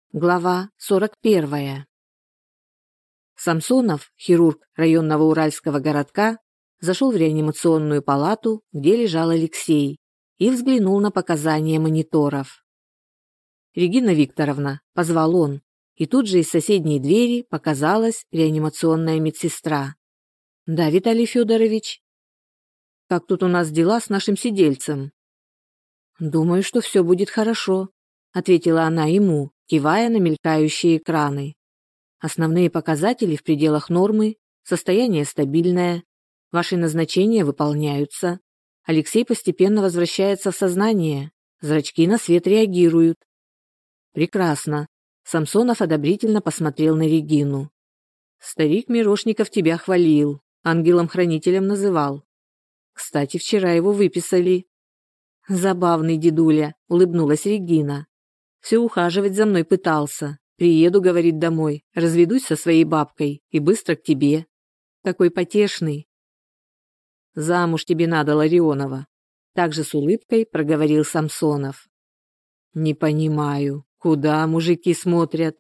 Глава 41. Самсонов, хирург районного уральского городка, зашел в реанимационную палату, где лежал Алексей, и взглянул на показания мониторов. «Регина Викторовна», — позвал он, и тут же из соседней двери показалась реанимационная медсестра. «Да, Виталий Федорович. Как тут у нас дела с нашим сидельцем?» «Думаю, что все будет хорошо», — ответила она ему, кивая на мелькающие экраны. «Основные показатели в пределах нормы, состояние стабильное, ваши назначения выполняются. Алексей постепенно возвращается в сознание, зрачки на свет реагируют». «Прекрасно», — Самсонов одобрительно посмотрел на Регину. «Старик Мирошников тебя хвалил, ангелом-хранителем называл. Кстати, вчера его выписали». «Забавный дедуля», — улыбнулась Регина. «Все ухаживать за мной пытался. Приеду, говорит, домой, разведусь со своей бабкой и быстро к тебе. Такой потешный». «Замуж тебе надо, Ларионова», — также с улыбкой проговорил Самсонов. «Не понимаю, куда мужики смотрят?»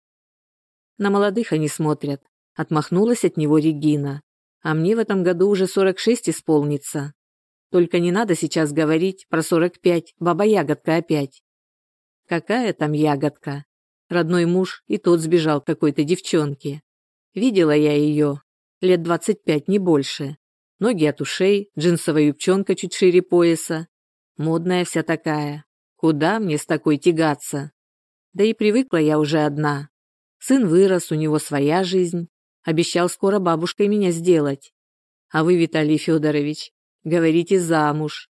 «На молодых они смотрят», — отмахнулась от него Регина. «А мне в этом году уже 46 исполнится. Только не надо сейчас говорить про 45, баба-ягодка опять». «Какая там ягодка? Родной муж и тот сбежал к какой-то девчонке. Видела я ее, лет 25, не больше. Ноги от ушей, джинсовая юбчонка чуть шире пояса. Модная вся такая. Куда мне с такой тягаться? Да и привыкла я уже одна. Сын вырос, у него своя жизнь. Обещал скоро бабушкой меня сделать. А вы, Виталий Федорович, говорите замуж».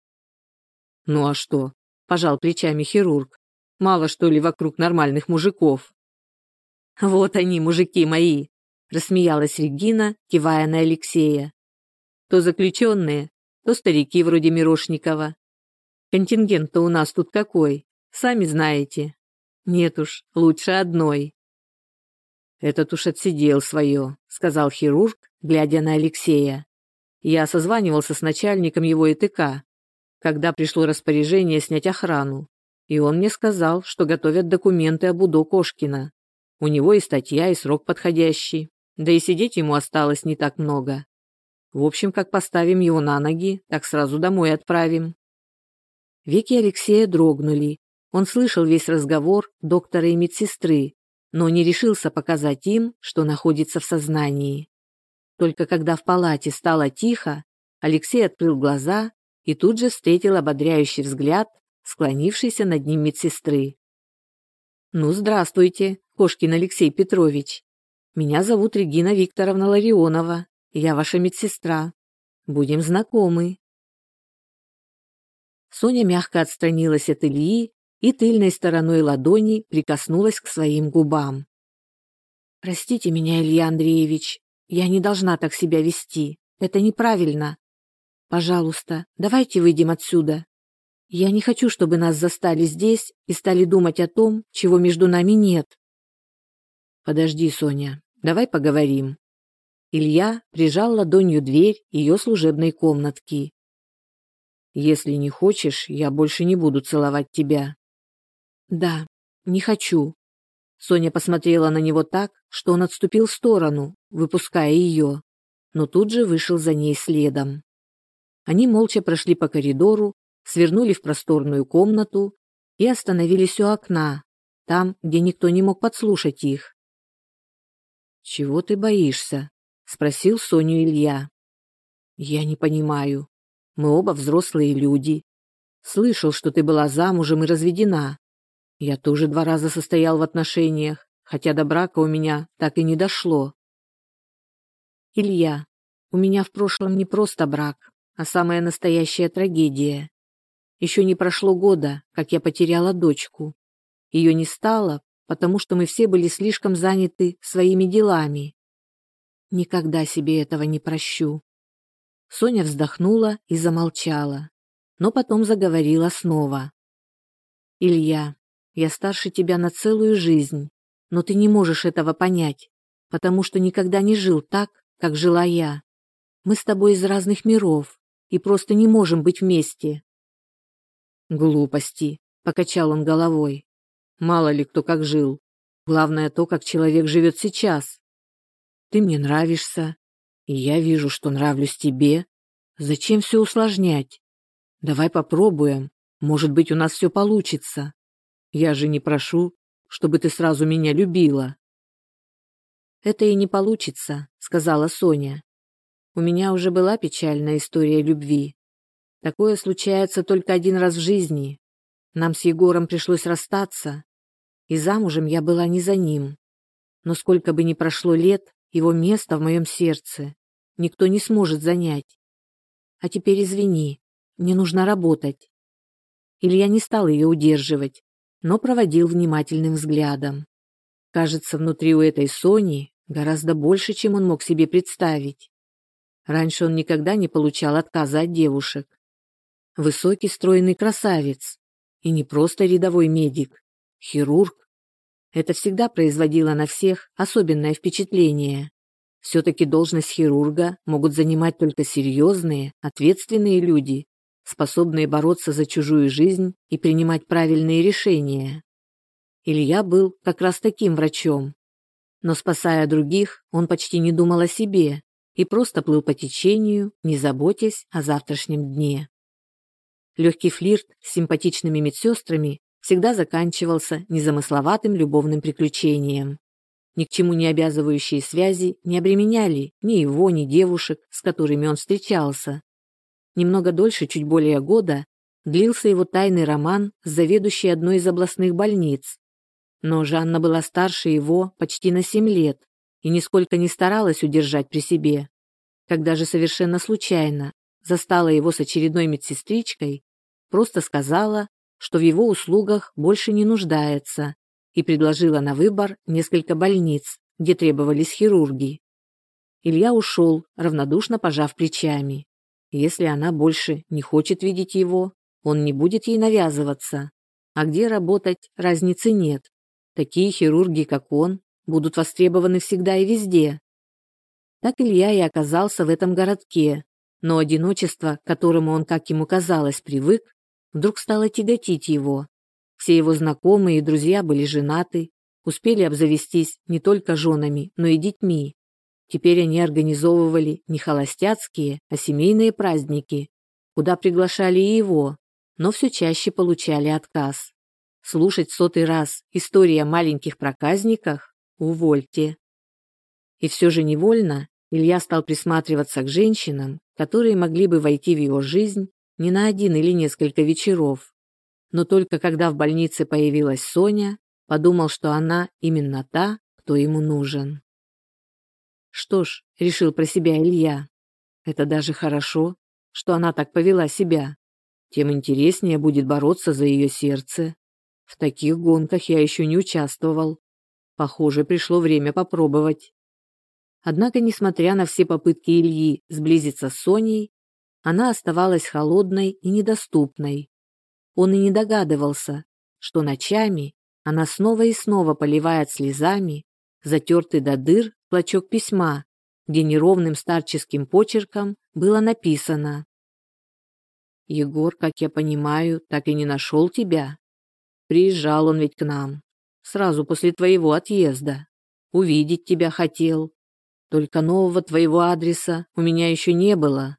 «Ну а что?» – пожал плечами хирург. «Мало, что ли, вокруг нормальных мужиков?» «Вот они, мужики мои!» – рассмеялась Регина, кивая на Алексея. «То заключенные, то старики вроде Мирошникова. Контингент-то у нас тут какой, сами знаете. Нет уж, лучше одной». «Этот уж отсидел свое», – сказал хирург, глядя на Алексея. «Я созванивался с начальником его ИТК, когда пришло распоряжение снять охрану. И он мне сказал, что готовят документы об УДО Кошкина. У него и статья, и срок подходящий. Да и сидеть ему осталось не так много. В общем, как поставим его на ноги, так сразу домой отправим». Веки Алексея дрогнули. Он слышал весь разговор доктора и медсестры, но не решился показать им, что находится в сознании. Только когда в палате стало тихо, Алексей открыл глаза и тут же встретил ободряющий взгляд склонившейся над ним медсестры. «Ну, здравствуйте, Кошкин Алексей Петрович. Меня зовут Регина Викторовна Ларионова. Я ваша медсестра. Будем знакомы». Соня мягко отстранилась от Ильи и тыльной стороной ладони прикоснулась к своим губам. «Простите меня, Илья Андреевич, я не должна так себя вести. Это неправильно. Пожалуйста, давайте выйдем отсюда. Я не хочу, чтобы нас застали здесь и стали думать о том, чего между нами нет». «Подожди, Соня, давай поговорим». Илья прижал ладонью дверь ее служебной комнатки. «Если не хочешь, я больше не буду целовать тебя». «Да, не хочу». Соня посмотрела на него так, что он отступил в сторону, выпуская ее, но тут же вышел за ней следом. Они молча прошли по коридору, свернули в просторную комнату и остановились у окна, там, где никто не мог подслушать их. «Чего ты боишься?» – спросил Соню Илья. «Я не понимаю. Мы оба взрослые люди. Слышал, что ты была замужем и разведена. Я тоже 2 раза состоял в отношениях, хотя до брака у меня так и не дошло». «Илья, у меня в прошлом не просто брак, а самая настоящая трагедия. Еще не прошло года, как я потеряла дочку. Ее не стало, потому что мы все были слишком заняты своими делами. Никогда себе этого не прощу». Соня вздохнула и замолчала, но потом заговорила снова. «Илья, я старше тебя на целую жизнь, но ты не можешь этого понять, потому что никогда не жил так, как жила я. Мы с тобой из разных миров и просто не можем быть вместе». «Глупости», — покачал он головой. «Мало ли кто как жил. Главное то, как человек живет сейчас. Ты мне нравишься, и я вижу, что нравлюсь тебе. Зачем все усложнять? Давай попробуем. Может быть, у нас все получится. Я же не прошу, чтобы ты сразу меня любила. Это и не получится, сказала Соня. У меня уже была печальная история любви. Такое случается только один раз в жизни. Нам с Егором пришлось расстаться, и замужем я была не за ним. Но сколько бы ни прошло лет, его место в моем сердце никто не сможет занять. А теперь извини, мне нужно работать. Илья не стал ее удерживать, но проводил внимательным взглядом. Кажется, внутри у этой Сони гораздо больше, чем он мог себе представить. Раньше он никогда не получал отказа от девушек. Высокий, стройный красавец. И не просто рядовой медик, хирург. Это всегда производило на всех особенное впечатление. Все-таки должность хирурга могут занимать только серьезные, ответственные люди, способные бороться за чужую жизнь и принимать правильные решения. Илья был как раз таким врачом. Но спасая других, он почти не думал о себе и просто плыл по течению, не заботясь о завтрашнем дне. Легкий флирт с симпатичными медсестрами всегда заканчивался незамысловатым любовным приключением. Ни к чему не обязывающие связи не обременяли ни его, ни девушек, с которыми он встречался. Немного дольше, чуть более года, длился его тайный роман с заведующей одной из областных больниц. Но Жанна была старше его почти на 7 лет и нисколько не старалась удержать при себе. Когда же совершенно случайно застала его с очередной медсестричкой, просто сказала, что в его услугах больше не нуждается, и предложила на выбор несколько больниц, где требовались хирурги. Илья ушел, равнодушно пожав плечами. Если она больше не хочет видеть его, он не будет ей навязываться. А где работать, разницы нет. Такие хирурги, как он, будут востребованы всегда и везде. Так Илья и оказался в этом городке, но одиночество, к которому он, как ему казалось, привык, вдруг стало тяготить его. Все его знакомые и друзья были женаты, успели обзавестись не только женами, но и детьми. Теперь они организовывали не холостяцкие, а семейные праздники, куда приглашали и его, но все чаще получали отказ. Слушать в 100-й раз истории о маленьких проказниках – увольте. И все же невольно Илья стал присматриваться к женщинам, которые могли бы войти в его жизнь не на один или несколько вечеров. Но только когда в больнице появилась Соня, подумал, что она именно та, кто ему нужен. Что ж, решил про себя Илья, это даже хорошо, что она так повела себя. Тем интереснее будет бороться за ее сердце. В таких гонках я еще не участвовал. Похоже, пришло время попробовать. Однако, несмотря на все попытки Ильи сблизиться с Соней, она оставалась холодной и недоступной. Он и не догадывался, что ночами она снова и снова поливает слезами затертый до дыр клочок письма, где неровным старческим почерком было написано: «Егор, как я понимаю, так и не нашел тебя. Приезжал он ведь к нам, сразу после твоего отъезда. Увидеть тебя хотел. Только нового твоего адреса у меня еще не было».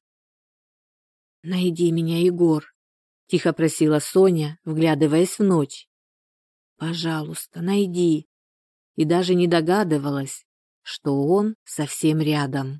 «Найди меня, Егор», — тихо просила Соня, вглядываясь в ночь. «Пожалуйста, найди». И даже не догадывалась, что он совсем рядом.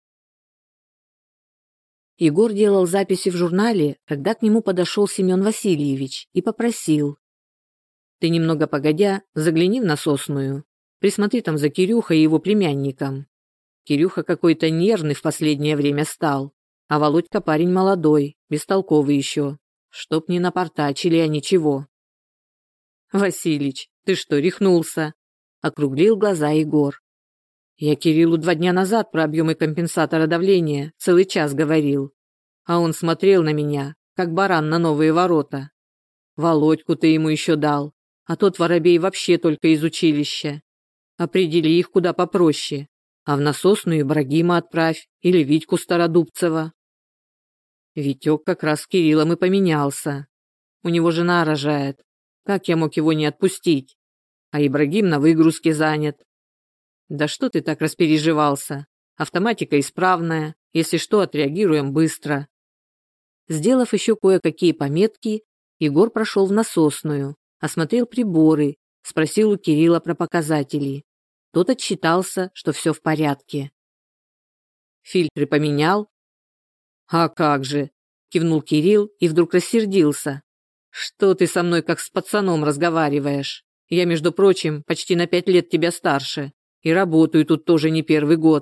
Егор делал записи в журнале, когда к нему подошел Семен Васильевич и попросил: «Ты немного погодя, загляни в насосную, присмотри там за Кирюхой и его племянником. Кирюха какой-то нервный в последнее время стал, а Володька парень молодой, бестолковый еще, чтоб не напортачили, а ничего». «Василич, ты что, рехнулся?» — округлил глаза Егор. «Я Кириллу 2 дня назад про объемы компенсатора давления целый час говорил, а он смотрел на меня, как баран на новые ворота. Володьку ты ему еще дал, а тот воробей вообще только из училища. Определи их куда попроще, а в насосную Ибрагима отправь или Витьку Стародубцева». Витек как раз с Кириллом и поменялся. У него жена рожает. Как я мог его не отпустить? а Ибрагим на выгрузке занят. Да что ты так распереживался? Автоматика исправная, если что, отреагируем быстро. Сделав еще кое-какие пометки, Егор прошел в насосную, осмотрел приборы, спросил у Кирилла про показатели. Тот отчитался, что все в порядке. Фильтры поменял? А как же, кивнул Кирилл и вдруг рассердился. Что ты со мной как с пацаном разговариваешь? Я, между прочим, почти на 5 лет тебя старше и работаю тут тоже не первый год.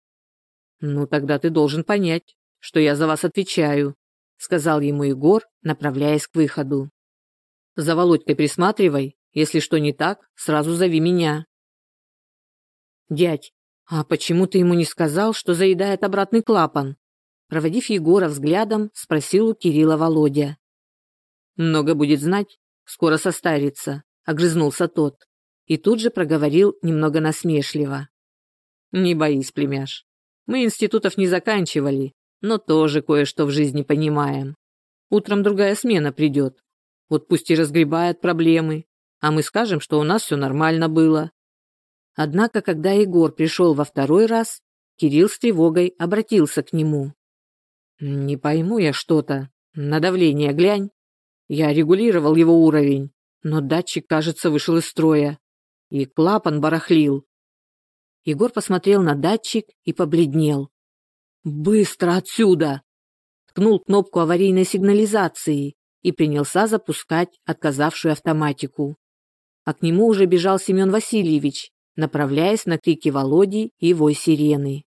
Ну тогда ты должен понять, что я за вас отвечаю, сказал ему Егор, направляясь к выходу. За Володькой присматривай, если что не так, сразу зови меня. Дядь, а почему ты ему не сказал, что заедает обратный клапан? Проводив Егора взглядом, спросил у Кирилла Володя. Много будет знать, скоро состарится, огрызнулся тот. И тут же проговорил немного насмешливо. Не боись, племяш. Мы институтов не заканчивали, но тоже кое-что в жизни понимаем. Утром другая смена придет. Вот пусть и разгребает проблемы, а мы скажем, что у нас все нормально было. Однако, когда Егор пришел во второй раз, Кирилл с тревогой обратился к нему. «Не пойму я что-то. На давление глянь. Я регулировал его уровень, но датчик, кажется, вышел из строя. И клапан барахлил». Егор посмотрел на датчик и побледнел. «Быстро отсюда!» Ткнул кнопку аварийной сигнализации и принялся запускать отказавшую автоматику. А к нему уже бежал Семен Васильевич, направляясь на крики Володи и вой сирены.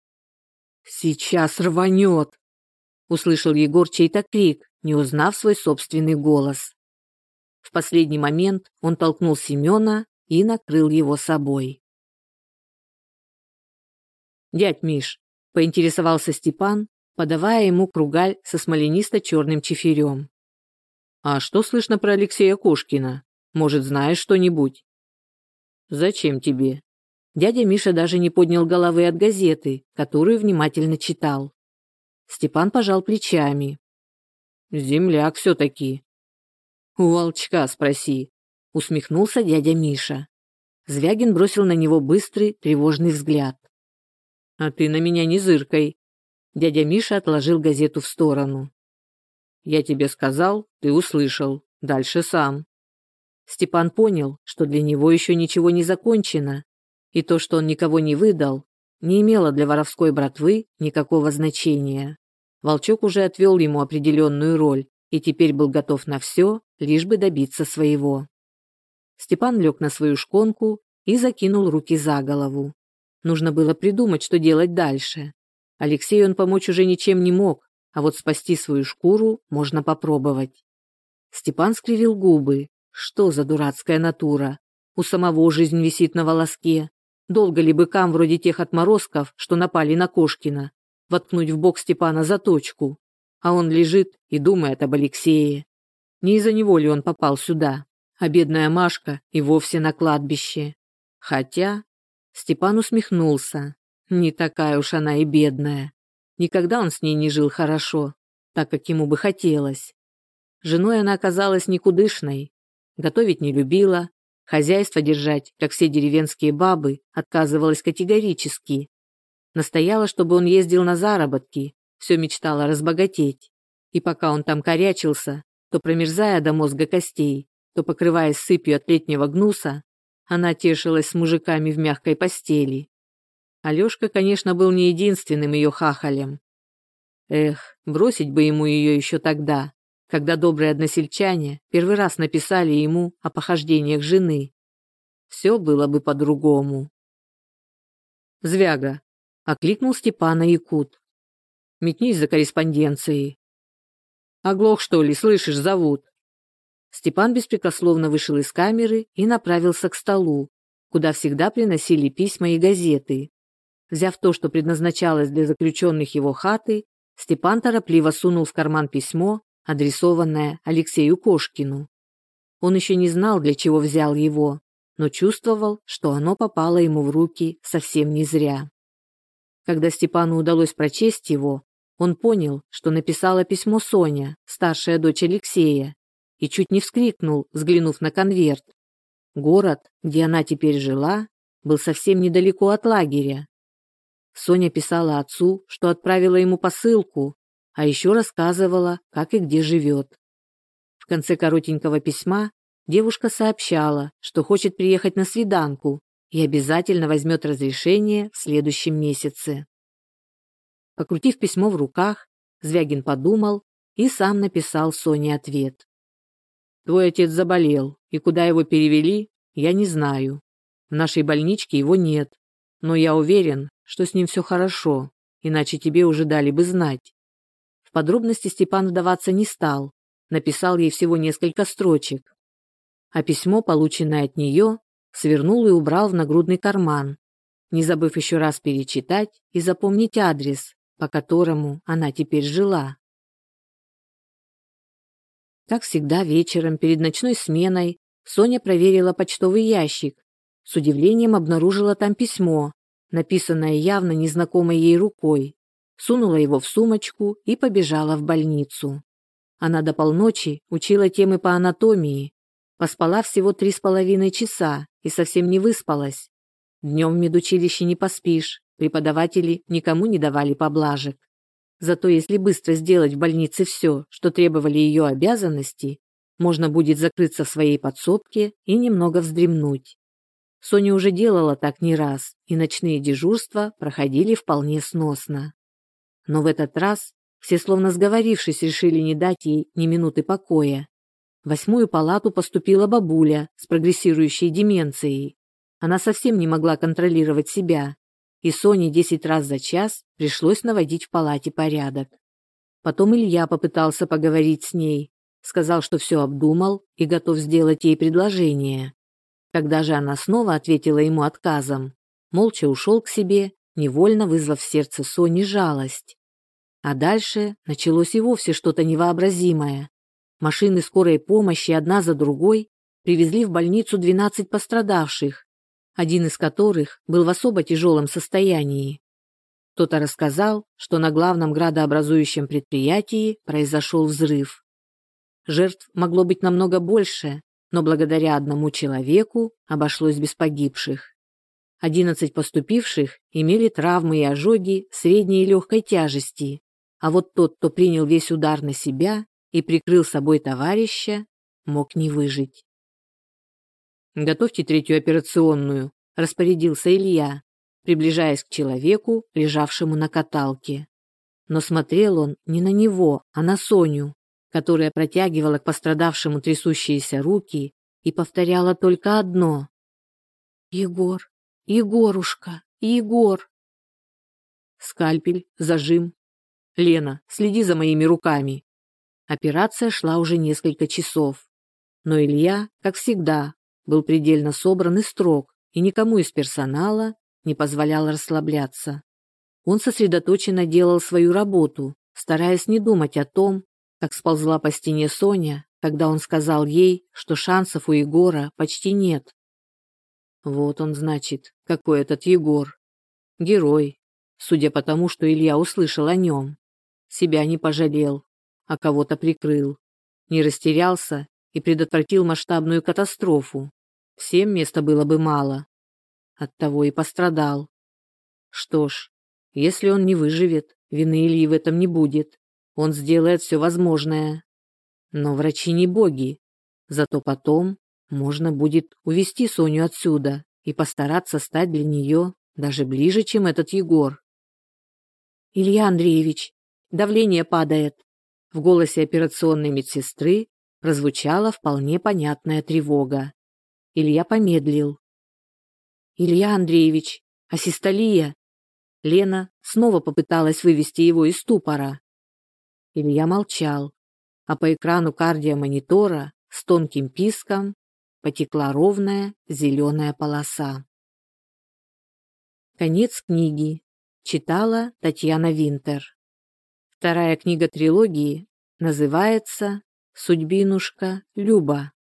«Сейчас рванет!» — услышал Егор чей-то крик, не узнав свой собственный голос. В последний момент он толкнул Семена и накрыл его собой. «Дядь Миш», — поинтересовался Степан, подавая ему кругаль со смоленисто-черным чифирем. «А что слышно про Алексея Кошкина? Может, знаешь что-нибудь?» «Зачем тебе?» Дядя Миша даже не поднял головы от газеты, которую внимательно читал. Степан пожал плечами. «Земляк все-таки». «У Волчка спроси», — усмехнулся дядя Миша. Звягин бросил на него быстрый, тревожный взгляд. «А ты на меня не зыркай». Дядя Миша отложил газету в сторону. «Я тебе сказал, ты услышал. Дальше сам». Степан понял, что для него еще ничего не закончено, и то, что он никого не выдал, не имело для воровской братвы никакого значения. Волчок уже отвел ему определенную роль и теперь был готов на все, лишь бы добиться своего. Степан лег на свою шконку и закинул руки за голову. Нужно было придумать, что делать дальше. Алексею он помочь уже ничем не мог, а вот спасти свою шкуру можно попробовать. Степан скривил губы. Что за дурацкая натура? У самого жизнь висит на волоске. Долго ли быкам вроде тех отморозков, что напали на Кошкина, воткнуть в бок Степана заточку? А он лежит и думает об Алексее. Не из-за него ли он попал сюда? А бедная Машка и вовсе на кладбище. Хотя... Степан усмехнулся. Не такая уж она и бедная. Никогда он с ней не жил хорошо, так как ему бы хотелось. Женой она оказалась никудышной. Готовить не любила, хозяйство держать, как все деревенские бабы, отказывалась категорически. Настояла, чтобы он ездил на заработки, все мечтала разбогатеть. И пока он там корячился, то промерзая до мозга костей, то покрываясь сыпью от летнего гнуса, она тешилась с мужиками в мягкой постели. Алешка, конечно, был не единственным ее хахалем. Эх, бросить бы ему ее еще тогда, когда добрые односельчане первый раз написали ему о похождениях жены. Все было бы по-другому. «Звяга», — окликнул Степана якут. «Метнись за корреспонденцией». «Оглох, что ли, слышишь, зовут?» Степан беспрекословно вышел из камеры и направился к столу, куда всегда приносили письма и газеты. Взяв то, что предназначалось для заключенных его хаты, Степан торопливо сунул в карман письмо, адресованное Алексею Кошкину. Он еще не знал, для чего взял его, но чувствовал, что оно попало ему в руки совсем не зря. Когда Степану удалось прочесть его, он понял, что написала письмо Соня, старшая дочь Алексея, и чуть не вскрикнул, взглянув на конверт. Город, где она теперь жила, был совсем недалеко от лагеря. Соня писала отцу, что отправила ему посылку, а еще рассказывала, как и где живет. В конце коротенького письма девушка сообщала, что хочет приехать на свиданку и обязательно возьмет разрешение в следующем месяце. Покрутив письмо в руках, Звягин подумал и сам написал Соне ответ. «Твой отец заболел, и куда его перевели, я не знаю. В нашей больничке его нет, но я уверен, что с ним все хорошо, иначе тебе уже дали бы знать». В подробности Степан вдаваться не стал, написал ей всего несколько строчек. А письмо, полученное от нее, свернул и убрал в нагрудный карман, не забыв еще раз перечитать и запомнить адрес, по которому она теперь жила. Как всегда, вечером перед ночной сменой Соня проверила почтовый ящик. С удивлением обнаружила там письмо, написанное явно незнакомой ей рукой. Сунула его в сумочку и побежала в больницу. Она до полночи учила темы по анатомии, поспала всего 3,5 часа и совсем не выспалась. Днем в медучилище не поспишь, преподаватели никому не давали поблажек. Зато если быстро сделать в больнице все, что требовали ее обязанности, можно будет закрыться в своей подсобке и немного вздремнуть. Соня уже делала так не раз, и ночные дежурства проходили вполне сносно. Но в этот раз все, словно сговорившись, решили не дать ей ни минуты покоя. В 8-ю палату поступила бабуля с прогрессирующей деменцией. Она совсем не могла контролировать себя, и Соне 10 раз за час пришлось наводить в палате порядок. Потом Илья попытался поговорить с ней, сказал, что все обдумал и готов сделать ей предложение. Когда же она снова ответила ему отказом, молча ушел к себе, невольно вызвав в сердце Сони жалость. А дальше началось и вовсе что-то невообразимое. Машины скорой помощи одна за другой привезли в больницу 12 пострадавших, один из которых был в особо тяжелом состоянии. Кто-то рассказал, что на главном градообразующем предприятии произошел взрыв. Жертв могло быть намного больше, но благодаря одному человеку обошлось без погибших. 11 поступивших имели травмы и ожоги средней и легкой тяжести, а вот тот, кто принял весь удар на себя и прикрыл собой товарища, мог не выжить. «Готовьте 3-ю операционную», – распорядился Илья, приближаясь к человеку, лежавшему на каталке. Но смотрел он не на него, а на Соню, которая протягивала к пострадавшему трясущиеся руки и повторяла только одно: «Егор, Егорушка, Егор». Скальпель, зажим. «Лена, следи за моими руками». Операция шла уже несколько часов. Но Илья, как всегда, был предельно собран и строг, и никому из персонала не позволял расслабляться. Он сосредоточенно делал свою работу, стараясь не думать о том, как сползла по стене Соня, когда он сказал ей, что шансов у Егора почти нет. Вот он, значит, какой этот Егор. Герой, судя по тому, что Илья услышал о нем. Себя не пожалел, а кого-то прикрыл. Не растерялся и предотвратил масштабную катастрофу. Всем места было бы мало. Оттого и пострадал. Что ж, если он не выживет, вины Ильи в этом не будет. Он сделает все возможное. Но врачи не боги. Зато потом можно будет увести Соню отсюда и постараться стать для нее даже ближе, чем этот Егор. «Илья Андреевич, давление падает». В голосе операционной медсестры прозвучала вполне понятная тревога. Илья помедлил. «Илья Андреевич, асистолия». Лена снова попыталась вывести его из ступора. Илья молчал, а по экрану кардиомонитора с тонким писком потекла ровная зеленая полоса. Конец книги. Читала Татьяна Винтер. Вторая книга трилогии называется «Судьбинушка Люба».